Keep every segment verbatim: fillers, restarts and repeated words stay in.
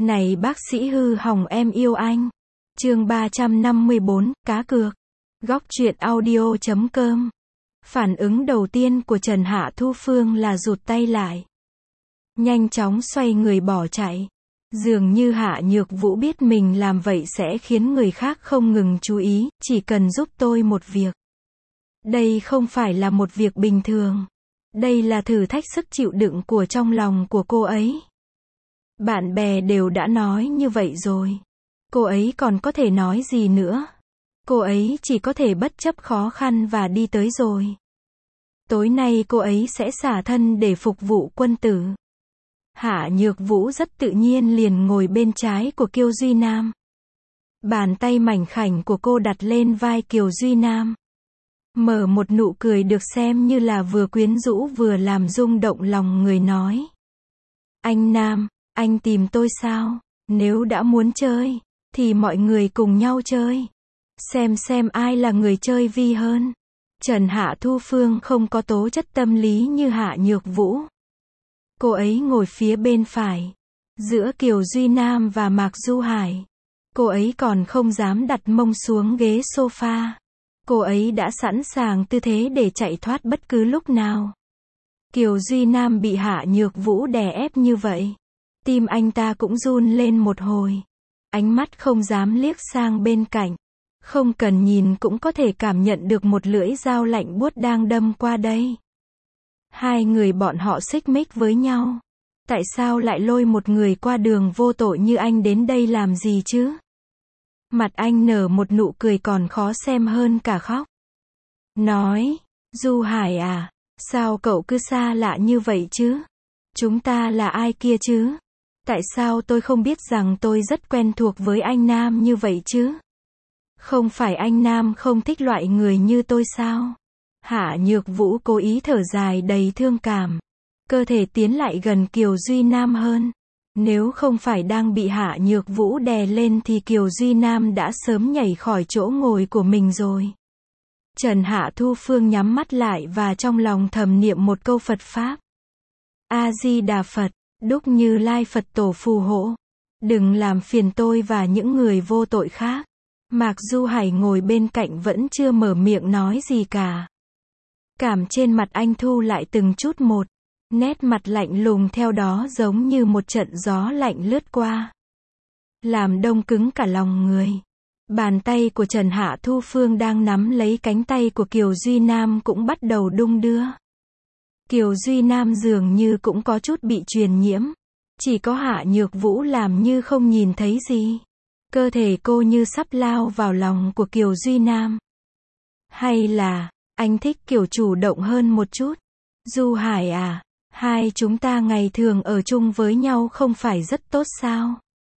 Này bác sĩ hư hỏng em yêu anh. Chương ba trăm năm mươi bốn, cá cược. Góc truyện audio chấm com. Phản ứng đầu tiên của Trần Hạ Thu Phương là rụt tay lại. Nhanh chóng xoay người bỏ chạy. Dường như Hạ Nhược Vũ biết mình làm vậy sẽ khiến người khác không ngừng chú ý, chỉ cần giúp tôi một việc. Đây không phải là một việc bình thường. Đây là thử thách sức chịu đựng của trong lòng của cô ấy. Bạn bè đều đã nói như vậy rồi. Cô ấy còn có thể nói gì nữa? Cô ấy chỉ có thể bất chấp khó khăn và đi tới rồi. Tối nay cô ấy sẽ xả thân để phục vụ quân tử. Hạ Nhược Vũ rất tự nhiên liền ngồi bên trái của Kiều Duy Nam. Bàn tay mảnh khảnh của cô đặt lên vai Kiều Duy Nam. Mở một nụ cười được xem như là vừa quyến rũ vừa làm rung động lòng người nói. Anh Nam, anh tìm tôi sao? Nếu đã muốn chơi, thì mọi người cùng nhau chơi. Xem xem ai là người chơi vi hơn. Trần Hạ Thu Phương không có tố chất tâm lý như Hạ Nhược Vũ. Cô ấy ngồi phía bên phải, giữa Kiều Duy Nam và Mạc Du Hải. Cô ấy còn không dám đặt mông xuống ghế sofa. Cô ấy đã sẵn sàng tư thế để chạy thoát bất cứ lúc nào. Kiều Duy Nam bị Hạ Nhược Vũ đè ép như vậy. Tim anh ta cũng run lên một hồi. Ánh mắt không dám liếc sang bên cạnh. Không cần nhìn cũng có thể cảm nhận được một lưỡi dao lạnh buốt đang đâm qua đây. Hai người bọn họ xích mích với nhau. Tại sao lại lôi một người qua đường vô tội như anh đến đây làm gì chứ? Mặt anh nở một nụ cười còn khó xem hơn cả khóc. Nói, Du Hải à, sao cậu cứ xa lạ như vậy chứ? Chúng ta là ai kia chứ? Tại sao tôi không biết rằng tôi rất quen thuộc với anh Nam như vậy chứ? Không phải anh Nam không thích loại người như tôi sao? Hạ Nhược Vũ cố ý thở dài đầy thương cảm. Cơ thể tiến lại gần Kiều Duy Nam hơn. Nếu không phải đang bị Hạ Nhược Vũ đè lên thì Kiều Duy Nam đã sớm nhảy khỏi chỗ ngồi của mình rồi. Trần Hạ Thu Phương nhắm mắt lại và trong lòng thầm niệm một câu Phật Pháp. A-di-đà Phật, Đúc Như Lai Phật Tổ phù hộ. Đừng làm phiền tôi và những người vô tội khác. Mạc Du Hải ngồi bên cạnh vẫn chưa mở miệng nói gì cả. Cảm trên mặt anh thu lại từng chút một. Nét mặt lạnh lùng theo đó giống như một trận gió lạnh lướt qua. Làm đông cứng cả lòng người. Bàn tay của Trần Hạ Thu Phương đang nắm lấy cánh tay của Kiều Duy Nam cũng bắt đầu đung đưa. Kiều Duy Nam dường như cũng có chút bị truyền nhiễm. Chỉ có Hạ Nhược Vũ làm như không nhìn thấy gì. Cơ thể cô như sắp lao vào lòng của Kiều Duy Nam. Hay là, anh thích kiểu chủ động hơn một chút? Du Hải à, hai chúng ta ngày thường ở chung với nhau không phải rất tốt sao?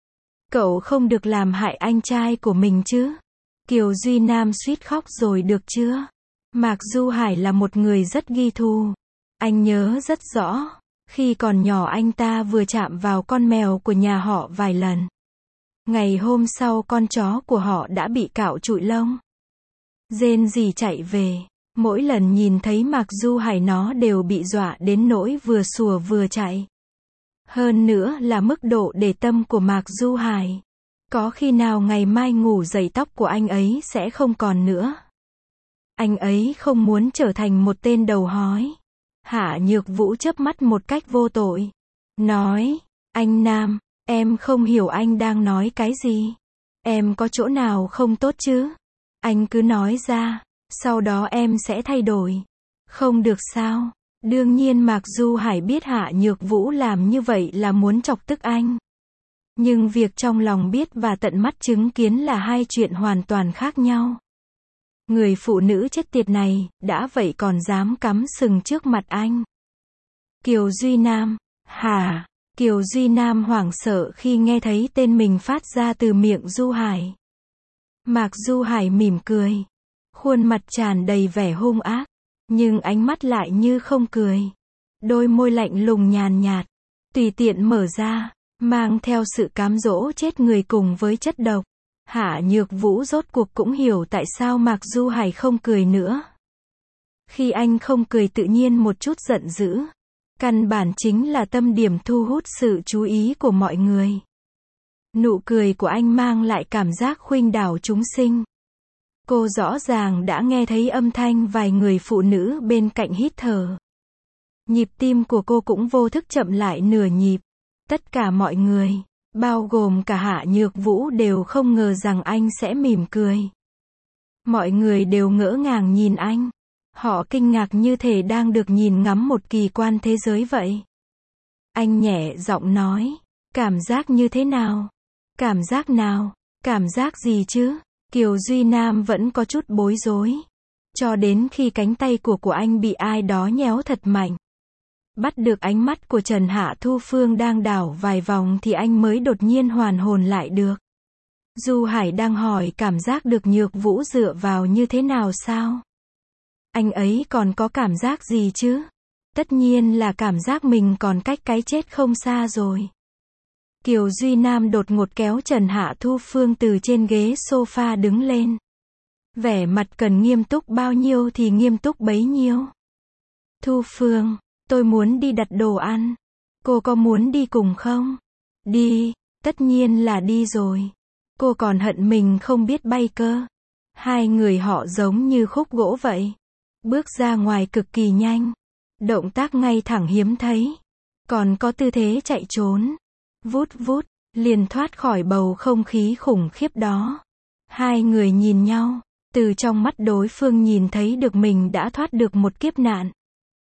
Cậu không được làm hại anh trai của mình chứ? Kiều Duy Nam suýt khóc rồi được chưa? Mạc Du Hải là một người rất ghi thù. Anh nhớ rất rõ, khi còn nhỏ anh ta vừa chạm vào con mèo của nhà họ vài lần. Ngày hôm sau con chó của họ đã bị cạo trụi lông. Rên rỉ chạy về. Mỗi lần nhìn thấy Mạc Du Hải nó đều bị dọa đến nỗi vừa sủa vừa chạy. Hơn nữa là mức độ để tâm của Mạc Du Hải. Có khi nào ngày mai ngủ dậy tóc của anh ấy sẽ không còn nữa. Anh ấy không muốn trở thành một tên đầu hói. Hạ Nhược Vũ chớp mắt một cách vô tội. Nói, anh Nam, em không hiểu anh đang nói cái gì. Em có chỗ nào không tốt chứ? Anh cứ nói ra, sau đó em sẽ thay đổi. Không được sao? Đương nhiên Mạc Du Hải biết Hạ Nhược Vũ làm như vậy là muốn chọc tức anh. Nhưng việc trong lòng biết và tận mắt chứng kiến là hai chuyện hoàn toàn khác nhau. Người phụ nữ chết tiệt này, đã vậy còn dám cắm sừng trước mặt anh. Kiều Duy Nam, hả? Kiều Duy Nam hoảng sợ khi nghe thấy tên mình phát ra từ miệng Du Hải. Mạc Du Hải mỉm cười. Khuôn mặt tràn đầy vẻ hung ác. Nhưng ánh mắt lại như không cười. Đôi môi lạnh lùng nhàn nhạt. Tùy tiện mở ra. Mang theo sự cám dỗ chết người cùng với chất độc. Hạ Nhược Vũ rốt cuộc cũng hiểu tại sao Mạc Du Hải không cười nữa. Khi anh không cười tự nhiên một chút giận dữ. Căn bản chính là tâm điểm thu hút sự chú ý của mọi người. Nụ cười của anh mang lại cảm giác khuynh đảo chúng sinh. Cô rõ ràng đã nghe thấy âm thanh vài người phụ nữ bên cạnh hít thở. Nhịp tim của cô cũng vô thức chậm lại nửa nhịp. Tất cả mọi người, bao gồm cả Hạ Nhược Vũ đều không ngờ rằng anh sẽ mỉm cười. Mọi người đều ngỡ ngàng nhìn anh. Họ kinh ngạc như thể đang được nhìn ngắm một kỳ quan thế giới vậy. Anh nhẹ giọng nói, cảm giác như thế nào? Cảm giác nào? Cảm giác gì chứ? Kiều Duy Nam vẫn có chút bối rối. Cho đến khi cánh tay của của anh bị ai đó nhéo thật mạnh. Bắt được ánh mắt của Trần Hạ Thu Phương đang đảo vài vòng thì anh mới đột nhiên hoàn hồn lại được. Du Hải đang hỏi cảm giác được Nhược Vũ dựa vào như thế nào sao? Anh ấy còn có cảm giác gì chứ? Tất nhiên là cảm giác mình còn cách cái chết không xa rồi. Kiều Duy Nam đột ngột kéo Trần Hạ Thu Phương từ trên ghế sofa đứng lên. Vẻ mặt cần nghiêm túc bao nhiêu thì nghiêm túc bấy nhiêu. Thu Phương, tôi muốn đi đặt đồ ăn. Cô có muốn đi cùng không? Đi, tất nhiên là đi rồi. Cô còn hận mình không biết bay cơ. Hai người họ giống như khúc gỗ vậy. Bước ra ngoài cực kỳ nhanh. Động tác ngay thẳng hiếm thấy. Còn có tư thế chạy trốn. Vút vút, liền thoát khỏi bầu không khí khủng khiếp đó. Hai người nhìn nhau. Từ trong mắt đối phương nhìn thấy được mình đã thoát được một kiếp nạn.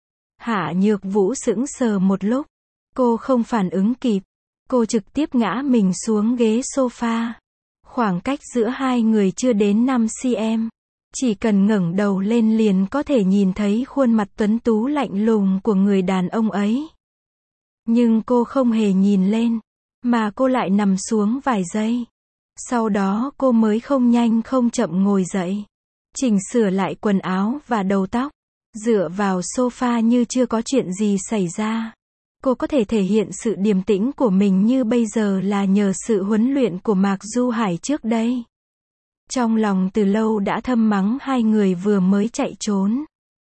Hạ Nhược Vũ sững sờ một lúc. Cô không phản ứng kịp. Cô trực tiếp ngã mình xuống ghế sofa. Khoảng cách giữa hai người chưa đến năm xăng-ti-mét. Chỉ cần ngẩng đầu lên liền có thể nhìn thấy khuôn mặt tuấn tú lạnh lùng của người đàn ông ấy. Nhưng cô không hề nhìn lên. Mà cô lại nằm xuống vài giây. Sau đó cô mới không nhanh không chậm ngồi dậy. Chỉnh sửa lại quần áo và đầu tóc. Dựa vào sofa như chưa có chuyện gì xảy ra. Cô có thể thể hiện sự điềm tĩnh của mình như bây giờ là nhờ sự huấn luyện của Mạc Du Hải trước đây. Trong lòng từ lâu đã thầm mắng hai người vừa mới chạy trốn.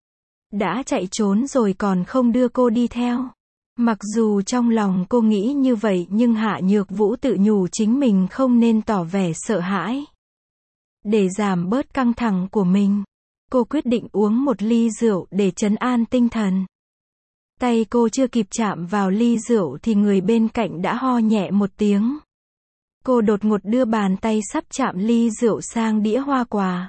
Đã chạy trốn rồi còn không đưa cô đi theo. Mặc dù trong lòng cô nghĩ như vậy nhưng Hạ Nhược Vũ tự nhủ chính mình không nên tỏ vẻ sợ hãi. Để giảm bớt căng thẳng của mình, cô quyết định uống một ly rượu để trấn an tinh thần. Tay cô chưa kịp chạm vào ly rượu thì người bên cạnh đã ho nhẹ một tiếng. Cô đột ngột đưa bàn tay sắp chạm ly rượu sang đĩa hoa quả.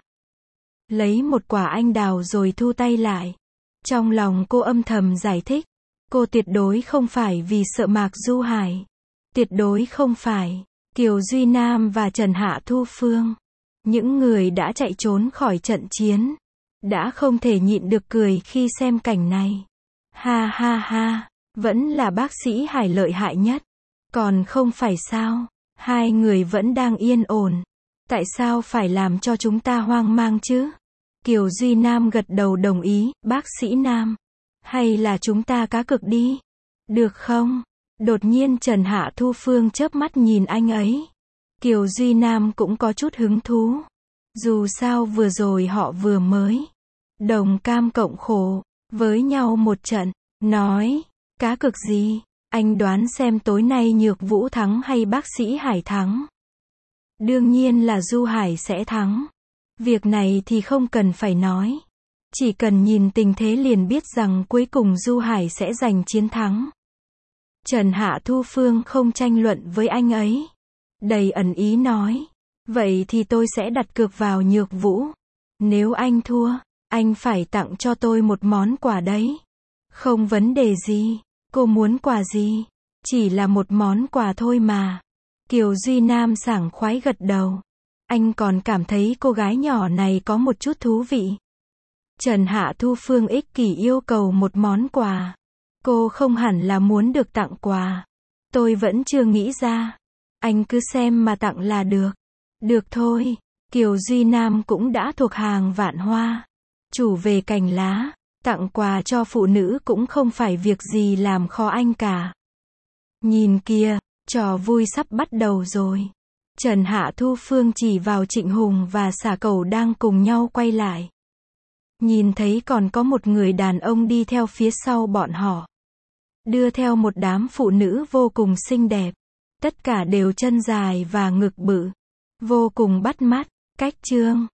Lấy một quả anh đào rồi thu tay lại. Trong lòng cô âm thầm giải thích. Cô tuyệt đối không phải vì sợ Mạc Du Hải. Tuyệt đối không phải. Kiều Duy Nam và Trần Hạ Thu Phương. Những người đã chạy trốn khỏi trận chiến. Đã không thể nhịn được cười khi xem cảnh này. Ha ha ha. Vẫn là bác sĩ Hải lợi hại nhất. Còn không phải sao. Hai người vẫn đang yên ổn. Tại sao phải làm cho chúng ta hoang mang chứ? Kiều Duy Nam gật đầu đồng ý. Bác sĩ Nam. Hay là chúng ta cá cược đi? Được không? Đột nhiên Trần Hạ Thu Phương chớp mắt nhìn anh ấy. Kiều Duy Nam cũng có chút hứng thú. Dù sao vừa rồi họ vừa mới đồng cam cộng khổ với nhau một trận. Nói, cá cược gì? Anh đoán xem tối nay Nhược Vũ thắng hay bác sĩ Hải thắng? Đương nhiên là Du Hải sẽ thắng. Việc này thì không cần phải nói. Chỉ cần nhìn tình thế liền biết rằng cuối cùng Du Hải sẽ giành chiến thắng. Trần Hạ Thu Phương không tranh luận với anh ấy. Đầy ẩn ý nói. Vậy thì tôi sẽ đặt cược vào Nhược Vũ. Nếu anh thua, anh phải tặng cho tôi một món quà đấy. Không vấn đề gì. Cô muốn quà gì? Chỉ là một món quà thôi mà. Kiều Duy Nam sảng khoái gật đầu. Anh còn cảm thấy cô gái nhỏ này có một chút thú vị. Trần Hạ Thu Phương ích kỷ yêu cầu một món quà. Cô không hẳn là muốn được tặng quà. Tôi vẫn chưa nghĩ ra. Anh cứ xem mà tặng là được. Được thôi. Kiều Duy Nam cũng đã thuộc hàng vạn hoa. Chủ về cành lá. Tặng quà cho phụ nữ cũng không phải việc gì làm khó anh cả. Nhìn kìa, trò vui sắp bắt đầu rồi. Trần Hạ Thu Phương chỉ vào Trịnh Hùng và Xà Cẩu đang cùng nhau quay lại. Nhìn thấy còn có một người đàn ông đi theo phía sau bọn họ. Đưa theo một đám phụ nữ vô cùng xinh đẹp. Tất cả đều chân dài và ngực bự. Vô cùng bắt mắt. Cách chương.